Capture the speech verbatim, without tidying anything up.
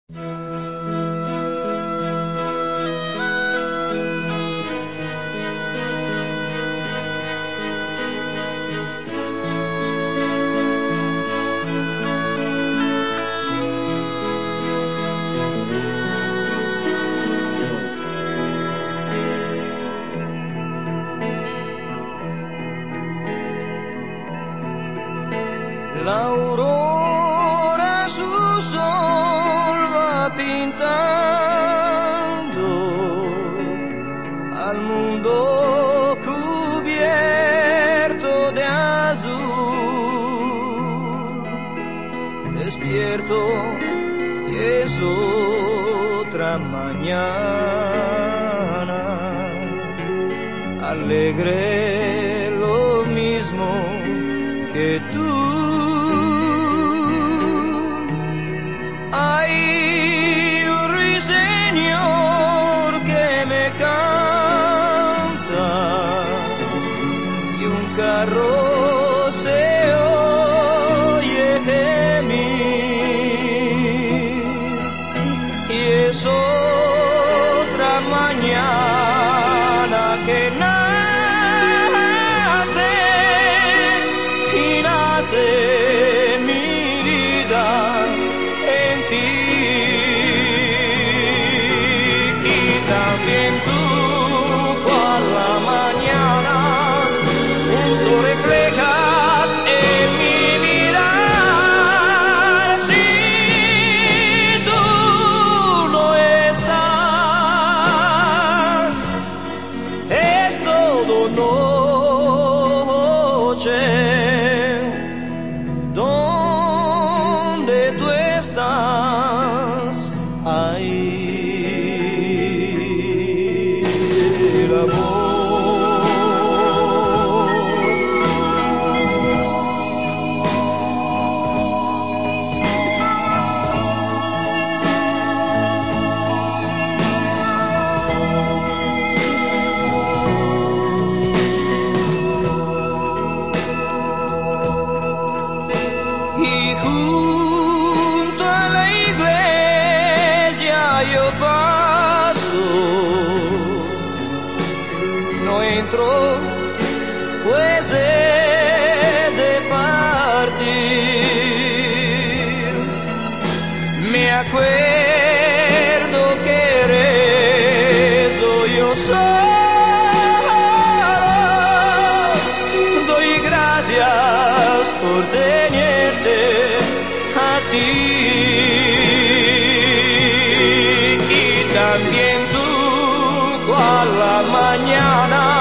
La aurora su sol va pintando al mundo cubierto de azul. Despierto y es otra mañana, alegre lo mismo que tú. Hay un ruiseñor que me canta y un carro se oye gemir, y es otra mañana que nace y nace mi vida en ti. Y también tú, cual la mañana, un sol reflejas en mi vida. Si tú no estás, es todo noche. ¿Dónde tú estás? Ahí el amor. Y junto a la iglesia yo paso, no entro pues he de partir. Me acuerdo que rezo yo solo, doy gracias por tenerte a ti. Y también tú, cual la mañana,